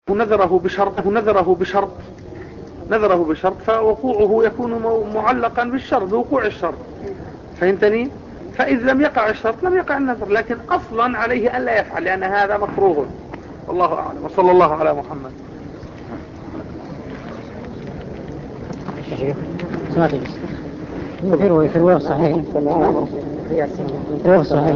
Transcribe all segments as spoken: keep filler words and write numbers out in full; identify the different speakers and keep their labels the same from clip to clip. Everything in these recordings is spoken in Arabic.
Speaker 1: نذره بشرط نذره بشرط نذره بشرط فوقوعه يكون معلقا بالشرط بوقوع الشرط، فهمتني؟ فإذا لم يقع الشرط لم يقع النذر، لكن أصلا عليه ألا يفعل لأن هذا مكروه. والله أعلم، وصلى الله على محمد.
Speaker 2: في رواية في الرواية الصحيح في الرواية الصحيح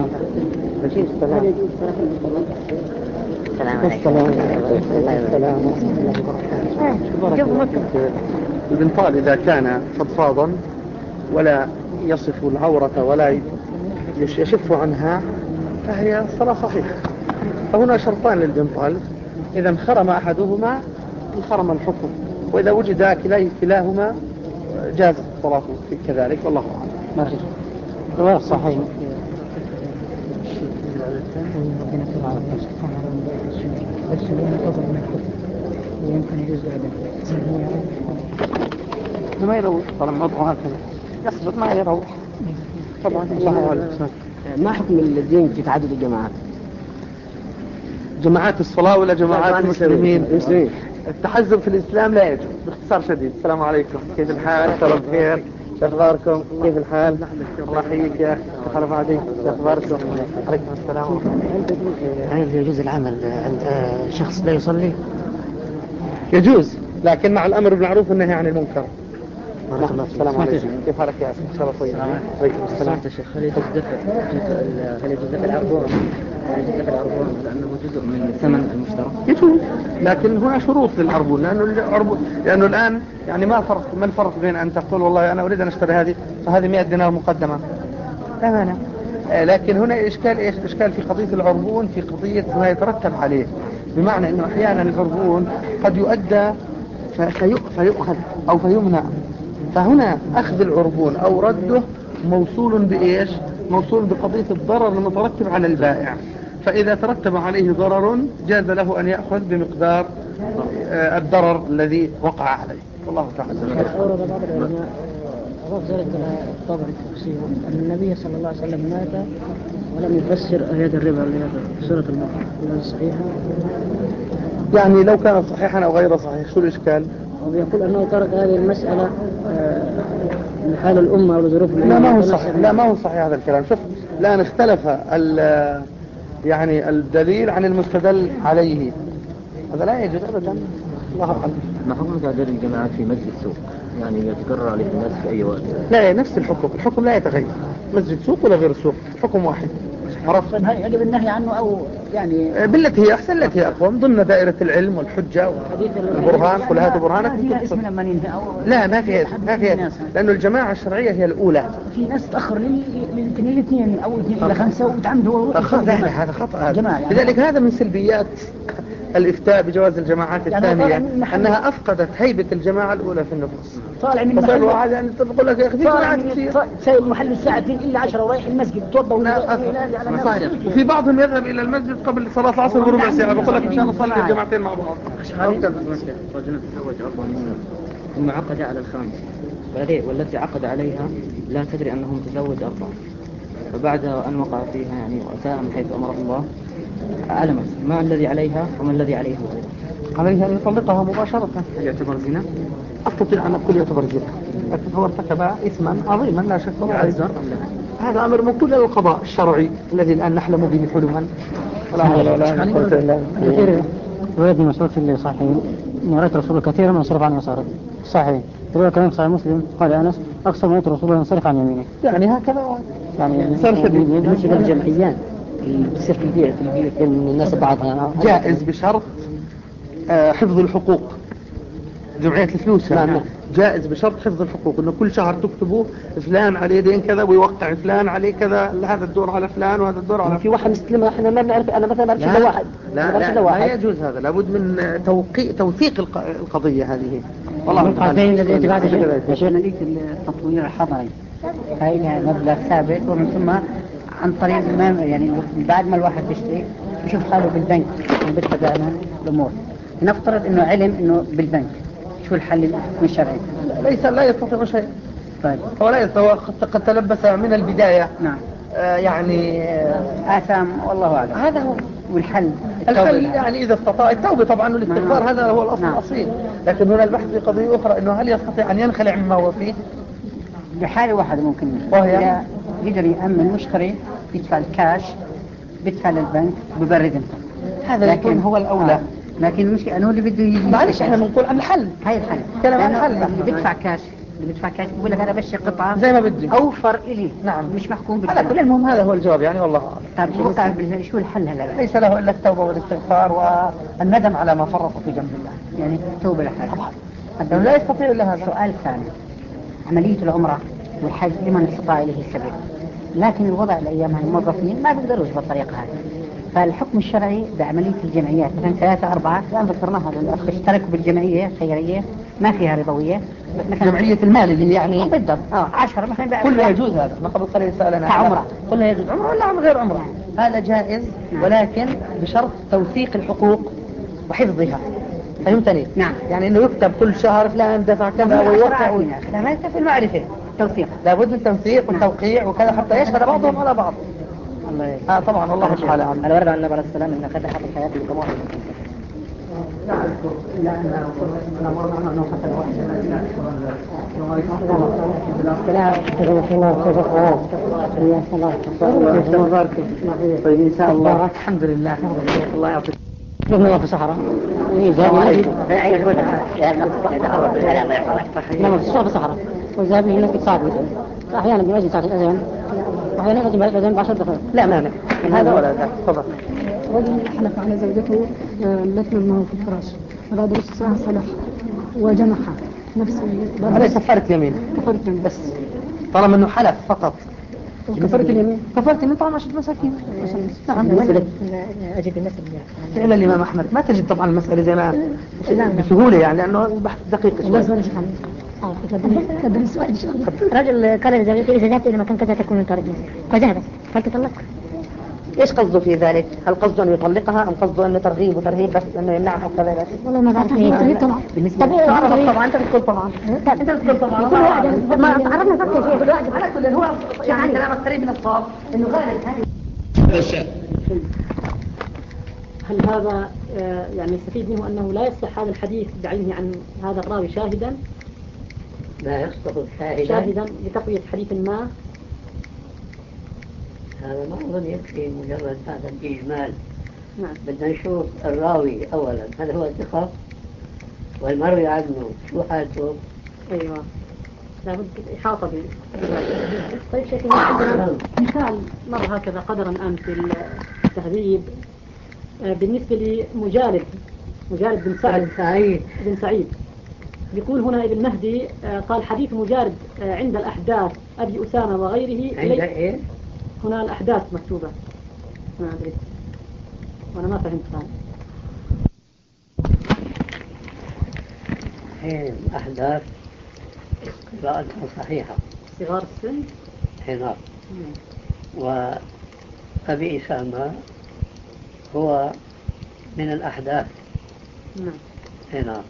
Speaker 1: البنطال إذا كان فضفاضا ولا يصف العورة ولا يشف عنها فهي الصلاة صحيحة. فهنا شرطان للبنطال، إذا انخرم أحدهما انخرم الحكم، وإذا وجد كلاهما جاز الصلاة كذلك، والله أعلم.
Speaker 2: الرواية الصحيح ويمكن يجوز
Speaker 1: ما يروح طالما وضعه هكذا يصبر ما يروح طبعا. الله أعلم.
Speaker 3: ما حكم الدين في تعدد الجماعات؟
Speaker 1: جماعات الصلاة ولا جماعات المسلمين؟
Speaker 3: المسلمين.
Speaker 1: التحزب في الإسلام لا يجوز باختصار شديد. السلام عليكم، كيف الحال؟ شرف بخير، أخباركم؟ كيف الحال؟ الله يحييك يا أخي. خلف عليك، أخباركم؟ عليكم السلام.
Speaker 3: هل يجوز العمل عند شخص لا يصلي؟
Speaker 1: يجوز، لكن مع الأمر بالمعروف والنهي عن المنكر.
Speaker 3: السلام عليكم،
Speaker 1: كيف حالك يا أخي؟ شرف طيب. عليكم السلام.
Speaker 3: هل يجوز دفع هل يجوز دفع العربون؟ هل يجوز دفع العربون لأنه جزء من ثمن المشترى؟
Speaker 1: يجوز، لكن هنا شروط للعربون، لأنه العربون لأنه الآن يعني ما فرق ما الفرق بين أن تقول والله أنا أريد أن أشتري هذه فهذه مئة دينار مقدمة، لا مانع. لكن هنا إشكال إيش؟ إشكال في قضية العربون، في قضية ما يترتب عليه، بمعنى أنه أحيانا العربون قد يؤدى فيؤخذ أو فيمنع، فهنا أخذ العربون أو رده موصول بإيش؟ موصول بقضية الضرر المترتب على البائع، فإذا ترتب عليه ضرر جاز له أن يأخذ بمقدار الضرر الذي وقع عليه. والله تعالى.
Speaker 2: أورد بعض العلماء رفض الطبع التفسير أن النبي صلى الله عليه وسلم مات ولم يفسر آيات الربا اللي في سورة البقرة، هل صحيحة؟
Speaker 1: يعني لو كان صحيحا أو غير صحيح شو الإشكال؟
Speaker 2: ويقول أنه ترك هذه المسألة من حال الأمة ولظروف الأمة.
Speaker 1: لا ما هو صحيح، لا ما هو صحيح هذا الكلام. شوف الآن اختلف يعني الدليل عن المستدل عليه، هذا لا يجوز أبدا. الله أعلم.
Speaker 3: ما حكم تعداد الجماعات في مسجد سوق؟ يعني يتكرر عليه الناس في أي وقت؟
Speaker 1: لا، نفس الحكم، الحكم لا يتغير، مسجد سوق ولا غير سوق، حكم واحد. عرفت؟
Speaker 2: يجب النهي عنه أو يعني
Speaker 1: بالتي هي أحسن، التي هي أقوم ضمن دائرة العلم والحجة والبرهان. قل هاتوا برهانك. لا ما في ما في لأنه الجماعة الشرعية هي الأولى.
Speaker 2: في ناس تأخر للاثنين من أول اثنين إلى خمسة وتعمدوا.
Speaker 1: هذا خطأ. لذلك هذا من سلبيات الإفتاء بجواز الجماعات الثانية، يعني أنها أفقدت هيبة الجماعة الأولى في النفوس.
Speaker 2: طالع من
Speaker 1: محل واحد يعني تقول لك يا أخي طالع من
Speaker 2: سايب محل الساعتين إلا عشرة ورايح المسجد توضأ.
Speaker 1: وفي بعضهم يذهب إلى المسجد قبل صلاة العصر بربع ساعة، بقول لك مشان نصلي الجماعتين مع بعض.
Speaker 3: رجل تزوج أربع نساء ثم عقد على الخامس، والتي عقد عليها لا تدري أنه متزوج أربع، فبعد أن وقع فيها يعني وأتاها من حيث أمر الله علمت ما الذي عليها وما الذي عليه.
Speaker 1: عليها أن يطلقها مباشرة.
Speaker 3: هل يعتبر زنا؟
Speaker 1: أستطيع أن أقول يعتبر زنا، لكن هو ارتكب إثما عظيما لا شك. هذا أمر موكول إلى القضاء الشرعي الذي الآن نحلم به حلما. ولا حول ولا قوة إلا بالله.
Speaker 2: رواية ابن مسعود في الصحيح رأيت رسول كثيرا من ينصرف عن يساره. صحيح. رواية كلام صحيح مسلم قال أنس أكثر من رأيت رسول الله ينصرف عن يمينه.
Speaker 1: يعني هكذا
Speaker 2: يعني
Speaker 1: صار شديد.
Speaker 3: بالنسبة للجمعيات بتصير في البيع في البيع بين الناس بعضها
Speaker 1: جائز بشرط حفظ الحقوق. جمعية الفلوس يعني جائز بشرط حفظ الحقوق، انه كل شهر تكتبوا فلان عليه دين كذا ويوقع فلان عليه كذا، هذا الدور على فلان وهذا الدور على
Speaker 3: في واحد مستلمه احنا ما بنعرف. انا مثلا بعرف
Speaker 1: لا
Speaker 3: واحد
Speaker 1: لا لا, لا, لا يجوز هذا، لابد من توقيع توثيق القضية هذه.
Speaker 2: والله القضية التي بعد عشان نريد التطوير الحضري هاي لها مبلغ ثابت، ومن ثم عن طريق ما يعني بعد ما الواحد يشتري يشوف حاله بالبنك وبالتبع الامور. نفترض انه علم انه بالبنك شو الحل من الشرعي؟
Speaker 1: ليس لا يستطيع شيء.
Speaker 2: طيب
Speaker 1: هو لا يستطيع، قد تلبس من البداية.
Speaker 2: نعم.
Speaker 1: آه يعني
Speaker 2: آه آثام والله أعلم.
Speaker 1: هذا هو
Speaker 2: والحل
Speaker 1: الحل يعني إذا استطاع التوبة طبعا والاستغفار، هذا هو الأصل الأصيل. لكن هنا البحث في قضية أخرى، إنه هل يستطيع أن ينخلع مما هو فيه؟
Speaker 2: بحالة واحدة ممكن،
Speaker 1: وهي
Speaker 2: إذا يقدر يأمن مشتري يدفع الكاش، بيدفع للبنك ببرد انت،
Speaker 1: هذا يكون هو الأولى.
Speaker 2: لكن المشكلة أنه اللي بده يجي،
Speaker 1: معلش احنا بنقول عن الحل،
Speaker 2: هاي الحل
Speaker 1: كلام عن الحل.
Speaker 2: اللي بيدفع كاش اللي بيدفع كاش بيقول لك أنا بشتري قطعة
Speaker 1: زي ما بدي
Speaker 2: أوفر إلي،
Speaker 1: نعم،
Speaker 2: مش محكوم
Speaker 1: على كل المهم هذا هو الجواب يعني والله.
Speaker 2: طيب شو شو الحل هلا؟
Speaker 1: ليس له إلا التوبة والاستغفار والندم على ما فرط في جنب الله،
Speaker 2: يعني التوبة لحال
Speaker 1: طبعا لا يستطيع إلا هذا.
Speaker 2: سؤال ثاني، عملية العمرة والحج لمن استطاع إليه السبيل، لكن الوضع الأيام هاي الموظفين ما بيقدروش بالطريقة هذه، فالحكم الشرعي بعملية الجمعيات مثلا ثلاثة أربعة الآن ذكرناها للأخ اشتركوا بالجمعية الخيرية ما فيها ربوية،
Speaker 1: مثلا جمعية المال اللي يعني
Speaker 2: بالضبط اه عشرة مثلا
Speaker 1: كلها يجوز. هذا ما قبل قليل سألنا
Speaker 2: كعمرة
Speaker 1: كلها يجوز عمرة ولا عم غير عمرة، هذا جائز ولكن بشرط توثيق الحقوق وحفظها. فهمتني؟
Speaker 2: نعم.
Speaker 1: يعني انه يكتب كل شهر فلان دفع كذا ويوقع،
Speaker 2: لا ما يكفي المعرفة، توثيق
Speaker 1: لابد من توثيق وتوقيع وكذا حتى يشهد بعضهم على بعض.
Speaker 2: الله
Speaker 1: اه طبعا والله تعالى اعلم.
Speaker 2: الورد عن النبي عليه السلام ان خد حق الحياة بالجماعة. لا انا مرة انه حتى واحد طيب ان شاء الله الحمد لله. الله يعطيك. نحن في صحراء نعم في صحراء وذهب هناك بتساعد احيانا بيجي ساعة الاذان واحيانا يجي بعد الاذان بعشر دقائق.
Speaker 1: لا مانع هذا ولا ذاك. تفضل.
Speaker 4: رجل حلف على زوجته لكن انه في الفراش فبعد نص ساعة صلح وجنحها نفسه.
Speaker 1: هذا كفارة يمين.
Speaker 4: كفارة يمين
Speaker 1: بس طالما انه حلف فقط.
Speaker 4: كفارة اليمين.
Speaker 1: كفارة اليمين طبعا عشرة مساكين.
Speaker 4: نعم.
Speaker 2: اجد النسب
Speaker 1: فعلا الامام احمد ما تجد طبعا المسألة زي ما بسهولة يعني لانه بحث دقيق شوي.
Speaker 4: رجل قال لزوجته إذا ذهبت إلى مكان كذا تكون من طريق فذهبت هل تطلق؟
Speaker 1: ايش قصده في ذلك؟ هل قصده انه يطلقها ام قصده انه ترغيب وترهيب بس انه يمنعها وكذا بس؟
Speaker 4: والله ما بعرف هي طبعا.
Speaker 1: بالنسبة لي طبعا انت بتقول طبعا انت بتقول طبعا
Speaker 4: كل واحد ما تعرفنا فكر فيه كل واحد
Speaker 1: على كل هو يعني كلامك قريب من الصواب انه غالب هذه.
Speaker 5: هل هذا يعني يستفيد منه أنه لا يصح هذا الحديث بعينه عن هذا الراوي شاهدا
Speaker 2: لا يصدق شاهدا
Speaker 5: شاهدا لتقوية حديث ما؟
Speaker 2: هذا ما أظن يكفي مجرد هذا الإجمال.
Speaker 5: نعم.
Speaker 2: بدنا نشوف الراوي أولا هل هو ثقة والمروي عنه شو حالته.
Speaker 5: أيوة لابد إحاطة ب. طيب شيخنا عندنا مثال مر هكذا قدرا الآن في التهذيب بالنسبة لمجالد مجالد بن سعد
Speaker 2: سعيد
Speaker 5: بن سعيد يقول هنا ابن مهدي قال حديث مجالد عند الأحداث أبي أسامة وغيره.
Speaker 2: عند إيه؟
Speaker 5: هنا الأحداث مكتوبة ما أدري وأنا ما فهمت هذا.
Speaker 2: حين أحداث قراءتها صحيحة
Speaker 5: صغار السن.
Speaker 2: هنا وأبي أسامة هو من الأحداث.
Speaker 5: نعم.
Speaker 2: هنا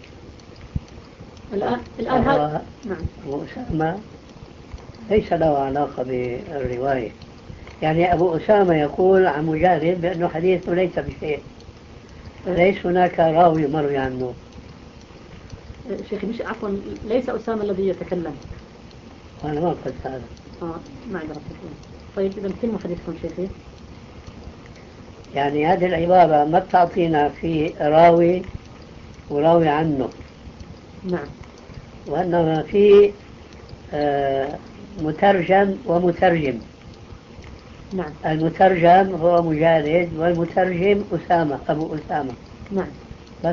Speaker 5: الآن الآن هذا نعم.
Speaker 2: وأسامة ليس له علاقة بالرواية، يعني أبو أسامة يقول عن مجالد بأنه حديثه ليس بشيء، ليس هناك راوي مروي عنه.
Speaker 5: شيخي مش عفوا ليس أسامة الذي يتكلم.
Speaker 2: وأنا ما قلت هذا.
Speaker 5: آه ما عندي رأيك. طيب إذا كم حديثكم شيخي؟
Speaker 2: يعني هذه العبارة ما بتعطينا في راوي وراوي عنه.
Speaker 5: نعم.
Speaker 2: وأنما في آه مترجم ومترجم.
Speaker 5: نعم.
Speaker 2: المترجم هو مجالد والمترجم أسامة أبو أسامة.
Speaker 5: نعم.
Speaker 2: بس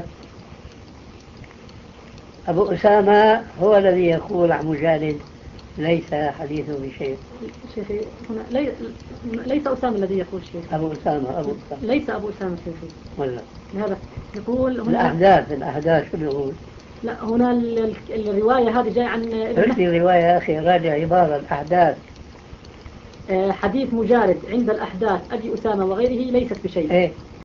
Speaker 2: أبو أسامة هو الذي يقول عن مجالد ليس حديثه بشيء.
Speaker 5: شيخي هنا لي... ليس أسامة الذي يقول شيء.
Speaker 2: أبو أسامة أبو أسامة
Speaker 5: ليس أبو أسامة شيخي.
Speaker 2: ولا
Speaker 5: هذا يقول هنا
Speaker 2: الأحداث الأحداث شو بيقول؟
Speaker 5: لا هنا ال... الرواية هذه جاي عن
Speaker 2: ارسل الرواية يا أخي راجع عبارة الأحداث.
Speaker 5: حديث مجالد عند الأحداث أبي أسامة وغيره ليست بشيء.
Speaker 2: إيه